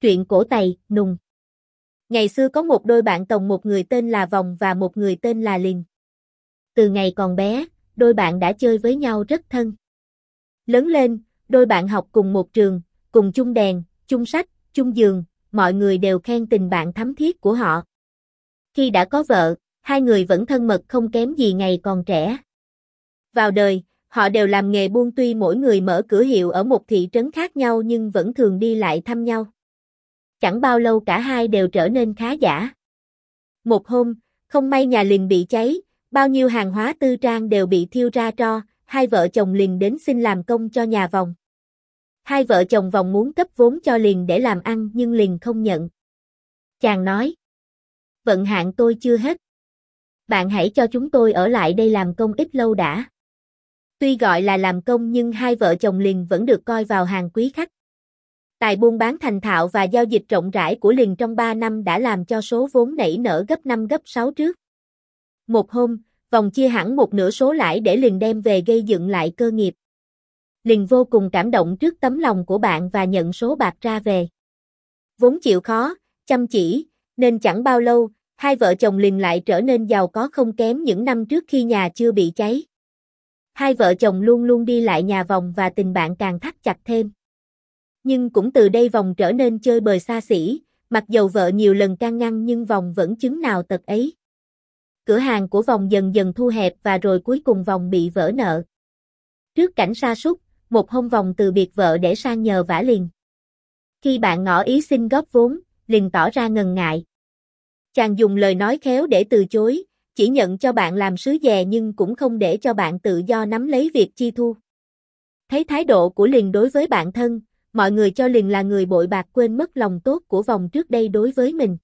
Truyện cổ Tày, Nùng. Ngày xưa có một đôi bạn tòng, một người tên là Vòng và một người tên là Liền. Từ ngày còn bé, đôi bạn đã chơi với nhau rất thân. Lớn lên, đôi bạn học cùng một trường, cùng chung đèn, chung sách, chung giường, mọi người đều khen tình bạn thắm thiết của họ. Khi đã có vợ, hai người vẫn thân mật không kém gì ngày còn trẻ. Vào đời, họ đều làm nghề buôn, tuy mỗi người mở cửa hiệu ở một thị trấn khác nhau nhưng vẫn thường đi lại thăm nhau. Chẳng bao lâu cả hai đều trở nên khá giả. Một hôm, không may nhà Liền bị cháy, bao nhiêu hàng hóa tư trang đều bị thiêu ra tro, hai vợ chồng Liền đến xin làm công cho nhà Vòng. Hai vợ chồng Vòng muốn cấp vốn cho Liền để làm ăn nhưng Liền không nhận. Chàng nói: "Vận hạn tôi chưa hết. Bạn hãy cho chúng tôi ở lại đây làm công ít lâu đã." Tuy gọi là làm công nhưng hai vợ chồng Liền vẫn được coi vào hàng quý khách. Tài buôn bán thành thạo và giao dịch rộng rãi của Liền trong 3 năm đã làm cho số vốn nảy nở gấp 5 gấp 6 trước. Một hôm, Vòng chia hẳn một nửa số lãi để Liền đem về gây dựng lại cơ nghiệp. Liền vô cùng cảm động trước tấm lòng của bạn và nhận số bạc ra về. Vốn chịu khó, chăm chỉ, nên chẳng bao lâu, hai vợ chồng Liền lại trở nên giàu có không kém những năm trước khi nhà chưa bị cháy. Hai vợ chồng luôn luôn đi lại nhà Vòng và tình bạn càng thắt chặt thêm. Nhưng cũng từ đây Vòng trở nên chơi bời xa xỉ, mặc dầu vợ nhiều lần can ngăn nhưng Vòng vẫn chứng nào tật ấy. Cửa hàng của Vòng dần dần thu hẹp và rồi cuối cùng Vòng bị vỡ nợ. Trước cảnh sa sút, một hôm Vòng từ biệt vợ để sang nhờ vả Liền. Khi bạn ngỏ ý xin góp vốn, Liền tỏ ra ngần ngại. Chàng dùng lời nói khéo để từ chối, chỉ nhận cho bạn làm sứ dè nhưng cũng không để cho bạn tự do nắm lấy việc chi thu. Thấy thái độ của Liền đối với bạn thân, mọi người cho Liền là người bội bạc, quên mất lòng tốt của Vòng trước đây đối với mình.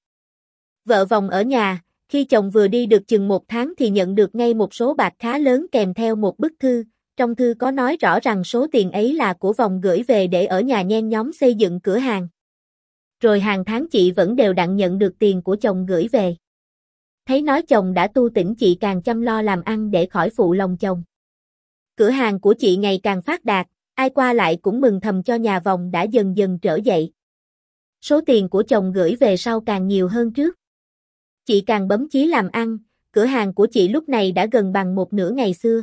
Vợ Vòng ở nhà, khi chồng vừa đi được chừng 1 tháng thì nhận được ngay một số bạc khá lớn kèm theo một bức thư. Trong thư có nói rõ rằng số tiền ấy là của Vòng gửi về để ở nhà nhen nhóm xây dựng cửa hàng. Rồi hàng tháng chị vẫn đều đặn nhận được tiền của chồng gửi về. Thấy nói chồng đã tu tỉnh, chị càng chăm lo làm ăn để khỏi phụ lòng chồng. Cửa hàng của chị ngày càng phát đạt, ai qua lại cũng mừng thầm cho nhà Vòng đã dần dần trở dậy. Số tiền của chồng gửi về sau càng nhiều hơn trước. Chị càng bấm chí làm ăn, cửa hàng của chị lúc này đã gần bằng một nửa ngày xưa.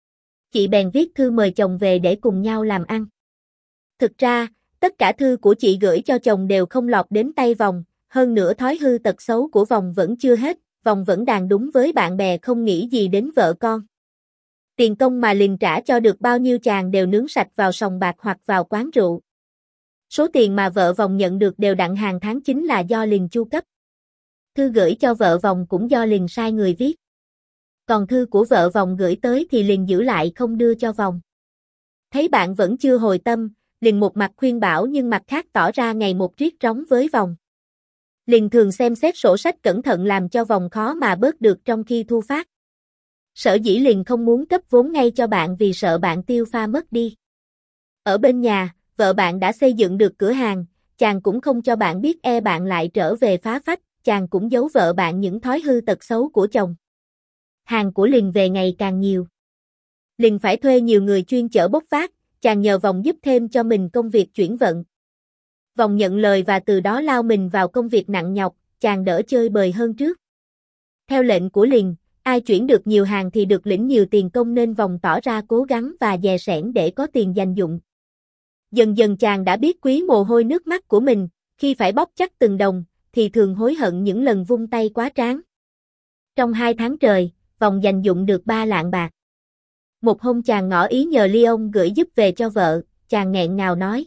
Chị bèn viết thư mời chồng về để cùng nhau làm ăn. Thực ra, tất cả thư của chị gửi cho chồng đều không lọt đến tay Vòng, hơn nữa thói hư tật xấu của Vòng vẫn chưa hết, Vòng vẫn đàn đúng với bạn bè không nghĩ gì đến vợ con. Tiền công mà Liền trả cho được bao nhiêu chàng đều nướng sạch vào sòng bạc hoặc vào quán rượu. Số tiền mà vợ Vòng nhận được đều đặn hàng tháng chính là do Liền chu cấp. Thư gửi cho vợ Vòng cũng do Liền sai người viết. Còn thư của vợ Vòng gửi tới thì Liền giữ lại không đưa cho Vòng. Thấy bạn vẫn chưa hồi tâm, Liền một mặt khuyên bảo nhưng mặt khác tỏ ra ngày một riết róng với Vòng. Liền thường xem xét sổ sách cẩn thận làm cho Vòng khó mà bớt được trong khi thu phát. Sở dĩ Liền không muốn cấp vốn ngay cho bạn vì sợ bạn tiêu pha mất đi. Ở bên nhà, vợ bạn đã xây dựng được cửa hàng, chàng cũng không cho bạn biết, e bạn lại trở về phá phách, chàng cũng giấu vợ bạn những thói hư tật xấu của chồng. Hàng của Liền về ngày càng nhiều. Liền phải thuê nhiều người chuyên chở bốc vác, chàng nhờ Vòng giúp thêm cho mình công việc chuyển vận. Vòng nhận lời và từ đó lao mình vào công việc nặng nhọc, chàng đỡ chơi bời hơn trước. Theo lệnh của Liền, ai chuyển được nhiều hàng thì được lĩnh nhiều tiền công nên Vòng tỏ ra cố gắng và dè sẻn để có tiền dành dụm. Dần dần chàng đã biết quý mồ hôi nước mắt của mình, khi phải bóc chắc từng đồng, thì thường hối hận những lần vung tay quá tráng. Trong 2 tháng trời, Vòng dành dụm được 3 lạng bạc. Một hôm chàng ngỏ ý nhờ Leon gửi giúp về cho vợ, chàng nghẹn ngào nói: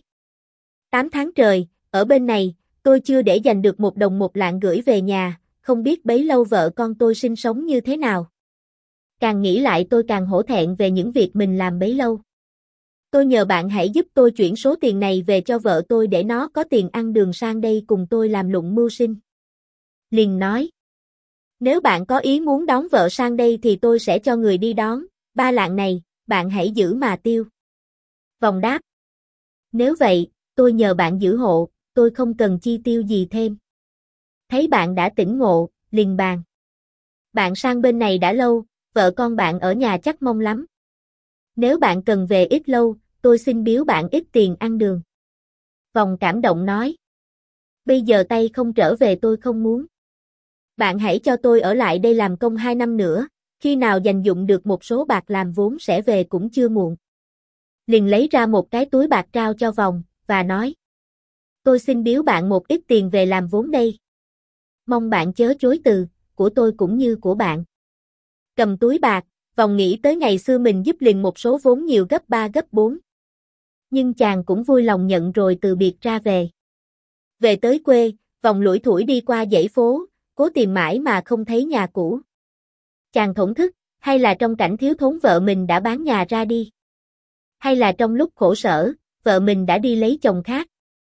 8 tháng trời, ở bên này, tôi chưa để dành được 1 đồng 1 lạng gửi về nhà, không biết bấy lâu vợ con tôi sinh sống như thế nào. Càng nghĩ lại tôi càng hổ thẹn về những việc mình làm bấy lâu. Tôi nhờ bạn hãy giúp tôi chuyển số tiền này về cho vợ tôi để nó có tiền ăn đường sang đây cùng tôi làm lụng mưu sinh. Liền nói: Nếu bạn có ý muốn đón vợ sang đây thì tôi sẽ cho người đi đón, 3 lạng này, bạn hãy giữ mà tiêu. Vòng đáp: Nếu vậy, tôi nhờ bạn giữ hộ, tôi không cần chi tiêu gì thêm. Thấy bạn đã tỉnh ngộ, liền bàn: Bạn sang bên này đã lâu, vợ con bạn ở nhà chắc mong lắm. Nếu bạn cần về ít lâu, tôi xin biếu bạn ít tiền ăn đường. Vòng cảm động nói: Bây giờ tay không trở về tôi không muốn. Bạn hãy cho tôi ở lại đây làm công 2 năm nữa, khi nào dành dụm được một số bạc làm vốn sẽ về cũng chưa muộn. Liền lấy ra một cái túi bạc trao cho Vòng, và nói. Tôi xin biếu bạn một ít tiền về làm vốn đây. Mong bạn chớ chối từ, của tôi cũng như của bạn. Cầm túi bạc, Vòng nghĩ tới ngày xưa mình giúp liền một số vốn nhiều gấp 3 gấp 4. Nhưng chàng cũng vui lòng nhận rồi từ biệt ra về. Về tới quê, Vòng lủi thủi đi qua dãy phố, cố tìm mãi mà không thấy nhà cũ. Chàng thổn thức, hay là trong cảnh thiếu thốn vợ mình đã bán nhà ra đi? Hay là trong lúc khổ sở, vợ mình đã đi lấy chồng khác?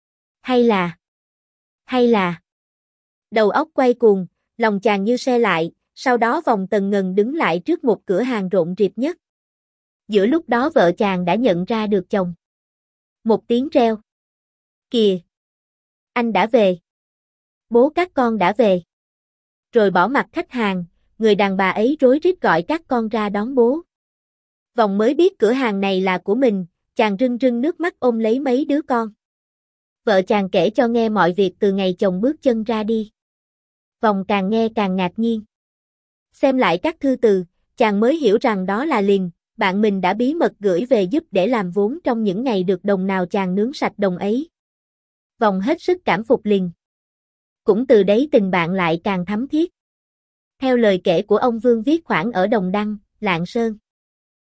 Hay là... Đầu óc quay cuồng, lòng chàng như se lại, sau đó Vòng tần ngần đứng lại trước một cửa hàng rộn rịp nhất. Giữa lúc đó vợ chàng đã nhận ra được chồng. Một tiếng reo. Kìa! Anh đã về. Bố các con đã về. Rồi bỏ mặt khách hàng, người đàn bà ấy rối rít gọi các con ra đón bố. Vòng mới biết cửa hàng này là của mình, chàng rưng rưng nước mắt ôm lấy mấy đứa con. Vợ chàng kể cho nghe mọi việc từ ngày chồng bước chân ra đi. Vòng càng nghe càng ngạc nhiên. Xem lại các thư từ, chàng mới hiểu rằng đó là Liền, bạn mình đã bí mật gửi về giúp để làm vốn trong những ngày được đồng nào chàng nướng sạch đồng ấy. Vòng hết sức cảm phục Liền. Cũng từ đấy tình bạn lại càng thắm thiết. Theo lời kể của ông Vương viết khoản ở Đồng Đăng, Lạng Sơn.